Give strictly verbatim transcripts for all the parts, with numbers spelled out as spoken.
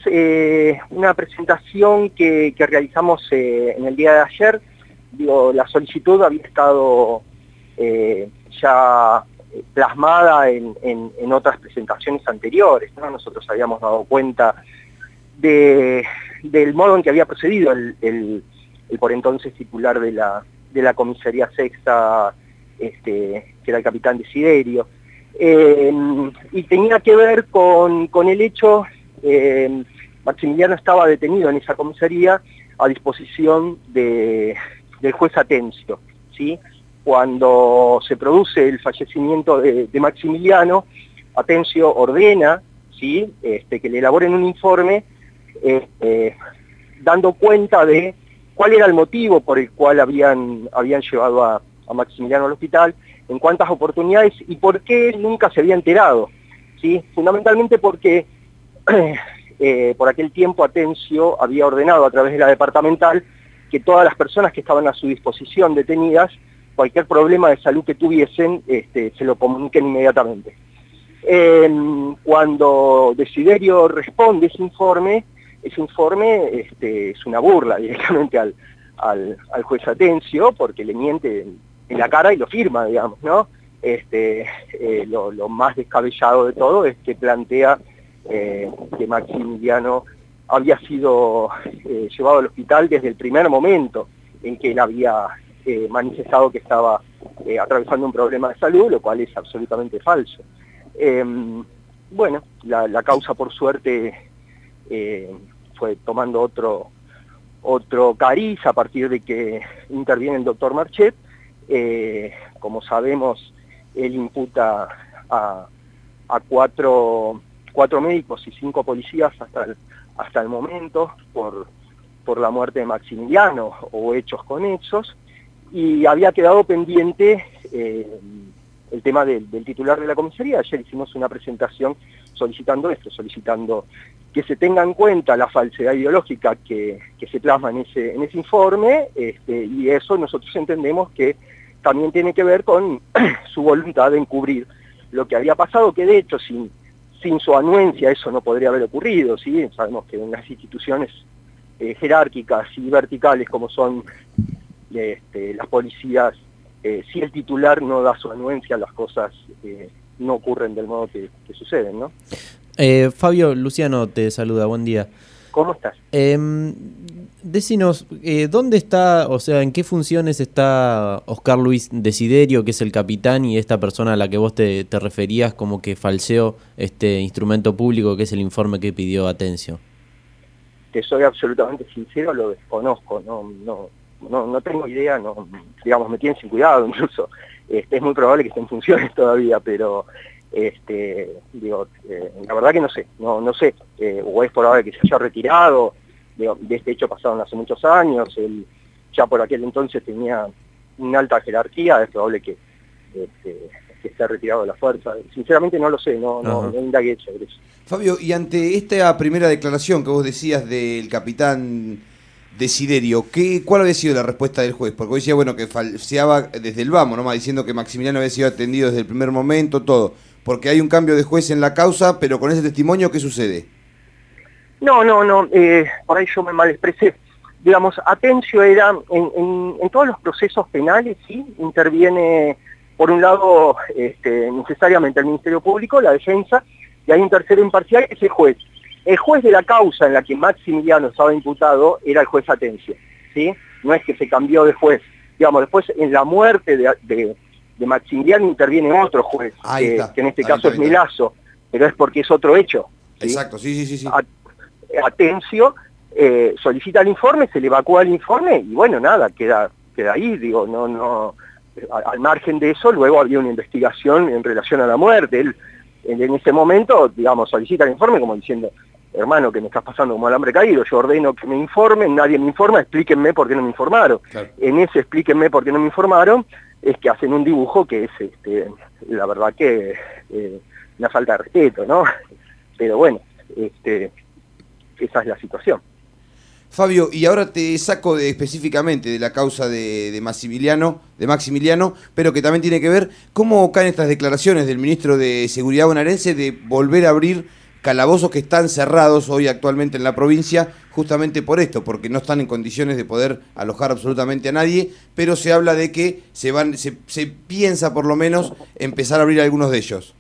eh, una presentación que, que realizamos eh, en el día de ayer. Digo, la solicitud había estado eh, ya plasmada en, en, en otras presentaciones anteriores, ¿no? Nosotros habíamos dado cuenta de, del modo en que había procedido el, el, el por entonces titular de la, de la comisaría sexta, este, que era el capitán Desiderio. Eh, y tenía que ver con, con el hecho, eh, Maximiliano estaba detenido en esa comisaría a disposición de, del juez Atencio, ¿sí? Cuando se produce el fallecimiento de, de Maximiliano, Atencio ordena, ¿sí? este, que le elaboren un informe eh, eh, dando cuenta de cuál era el motivo por el cual habían, habían llevado a, a Maximiliano al hospital, en cuántas oportunidades y por qué nunca se había enterado, ¿sí? Fundamentalmente porque eh, por aquel tiempo Atencio había ordenado a través de la departamental que todas las personas que estaban a su disposición detenidas, cualquier problema de salud que tuviesen, este, se lo comuniquen inmediatamente. Eh, cuando Desiderio responde ese informe, ese informe este, es una burla directamente al, al, al juez Atencio, porque le miente en, en la cara y lo firma, digamos, ¿no? Este, eh, lo, lo más descabellado de todo es que plantea eh, que Maximiliano había sido eh, llevado al hospital desde el primer momento en que él había eh, manifestado que estaba eh, atravesando un problema de salud, lo cual es absolutamente falso. Eh, bueno, la, la causa por suerte eh, fue tomando otro, otro cariz a partir de que interviene el doctor Marchet. Eh, como sabemos, él imputa a, a cuatro, cuatro médicos y cinco policías hasta el, hasta el momento por, por la muerte de Maximiliano o hechos conexos, y había quedado pendiente eh, el tema del, del titular de la comisaría. Ayer hicimos una presentación solicitando esto, solicitando que se tenga en cuenta la falsedad ideológica que, que se plasma en ese, en ese informe, este, y eso nosotros entendemos que también tiene que ver con su voluntad de encubrir lo que había pasado, que de hecho sin, sin su anuencia eso no podría haber ocurrido, ¿sí? Sabemos que en las instituciones eh, jerárquicas y verticales como son este, las policías, eh, si el titular no da su anuencia, las cosas eh, no ocurren del modo que, que suceden, ¿no? Eh, Fabio, Luciano te saluda, buen día. ¿Cómo estás? Eh, decinos, eh, ¿dónde está, o sea, en qué funciones está Oscar Luis Desiderio, que es el capitán, y esta persona a la que vos te, te referías como que falseó este instrumento público que es el informe que pidió Atencio? Te soy absolutamente sincero, lo desconozco, no, no, no, no tengo idea, no, digamos, me tienen sin cuidado incluso. Este, es muy probable que esté en funciones todavía, pero este, digo, eh, la verdad que no sé, no, no sé, eh, o es probable que se haya retirado. Digo, de este hecho pasaron hace muchos años, él ya por aquel entonces tenía una alta jerarquía, es probable que, este, que esté retirado de la fuerza. Sinceramente no lo sé, no, no, no indagué sobre eso. Fabio, y ante esta primera declaración que vos decías del capitán Desiderio, ¿qué, ¿cuál había sido la respuesta del juez? Porque vos decías, bueno, que falseaba desde el vamos, nomás diciendo que Maximiliano había sido atendido desde el primer momento, todo. Porque hay un cambio de juez en la causa, pero con ese testimonio, ¿qué sucede? No, no, no, eh, por ahí yo me mal expresé. Digamos, Atencio era, en, en, en todos los procesos penales, sí, interviene, por un lado, este, necesariamente el Ministerio Público, la defensa, y hay un tercero imparcial, que es el juez. El juez de la causa en la que Maximiliano estaba imputado era el juez Atencio, ¿sí? No es que se cambió de juez. Digamos, después en la muerte de, de, de Maximiliano interviene otro juez, que, que en este caso es Milazzo, pero es porque es otro hecho, ¿sí? Exacto, sí, sí, sí. sí. Atencio eh, solicita el informe, se le evacúa el informe y bueno, nada, queda, queda ahí, digo, no, no, al margen de eso, luego había una investigación en relación a la muerte. Él, él en ese momento, digamos, solicita el informe como diciendo, hermano, que me estás pasando como alambre caído, yo ordeno que me informen, nadie me informa, explíquenme por qué no me informaron. Claro. En ese explíquenme por qué no me informaron, es que hacen un dibujo que es, este, la verdad que, eh, una falta de respeto, ¿no? Pero bueno, este... esa es la situación. Fabio, y ahora te saco de, específicamente de la causa de, de Maximiliano, de Maximiliano, pero que también tiene que ver cómo caen estas declaraciones del ministro de Seguridad bonaerense de volver a abrir calabozos que están cerrados hoy actualmente en la provincia, justamente por esto, porque no están en condiciones de poder alojar absolutamente a nadie, pero se habla de que se van, se, se piensa por lo menos empezar a abrir algunos de ellos.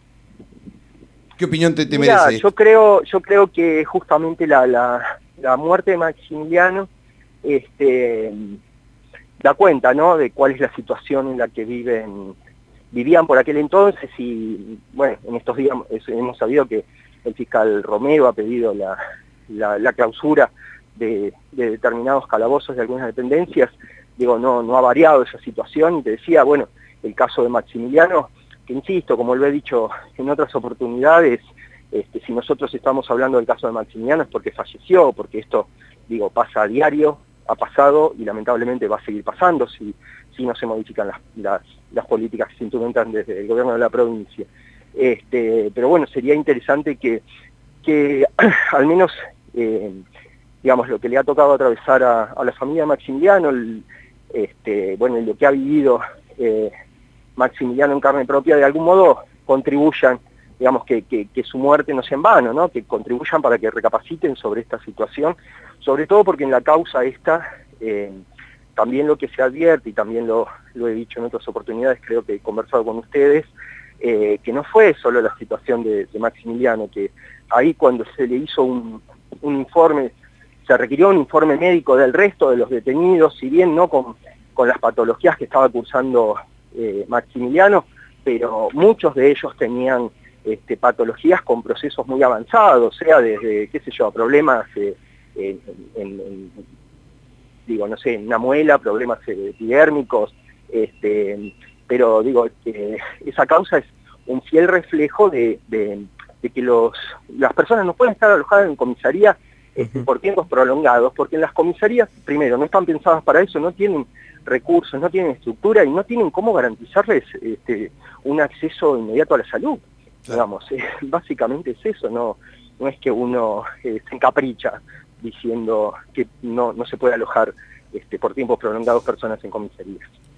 ¿Qué opinión te, te Mirá, merece? Yo creo, yo creo que justamente la, la, la muerte de Maximiliano este, da cuenta, ¿no?, de cuál es la situación en la que viven, vivían por aquel entonces, y bueno, en estos días hemos sabido que el fiscal Romero ha pedido la, la, la clausura de, de determinados calabozos de algunas dependencias. Digo, no, no ha variado esa situación, y te decía, bueno, el caso de Maximiliano, que insisto, como lo he dicho en otras oportunidades, este, si nosotros estamos hablando del caso de Maximiliano es porque falleció, porque esto, digo, pasa a diario, ha pasado y lamentablemente va a seguir pasando si, si no se modifican las, las, las políticas que se implementan desde el gobierno de la provincia. Este, pero bueno, sería interesante que, que al menos, eh, digamos, lo que le ha tocado atravesar a, a la familia de Maximiliano, el, este, bueno, lo que ha vivido eh, Maximiliano en carne propia, de algún modo contribuyan, digamos, que, que, que su muerte no sea en vano, ¿no?, que contribuyan para que recapaciten sobre esta situación, sobre todo porque en la causa esta, eh, también lo que se advierte, y también lo, lo he dicho en otras oportunidades, creo que he conversado con ustedes, eh, que no fue solo la situación de, de Maximiliano, que ahí cuando se le hizo un, un informe, se requirió un informe médico del resto de los detenidos, si bien no con, con las patologías que estaba cursando eh, Maximiliano, pero muchos de ellos tenían este, patologías con procesos muy avanzados, sea desde, qué sé yo, problemas eh, en, en, en, digo, no sé, en una muela, problemas eh, epidérmicos, este, pero digo, eh, esa causa es un fiel reflejo de, de, de que los, las personas no pueden estar alojadas en comisaría este, uh-huh. por tiempos prolongados, porque en las comisarías, primero, no están pensadas para eso, no tienen recursos, no tienen estructura y no tienen cómo garantizarles este, un acceso inmediato a la salud. Claro. Digamos, eh, básicamente es eso, no, no es que uno eh, se encapricha diciendo que no, no se puede alojar este, por tiempos prolongados personas en comisarías.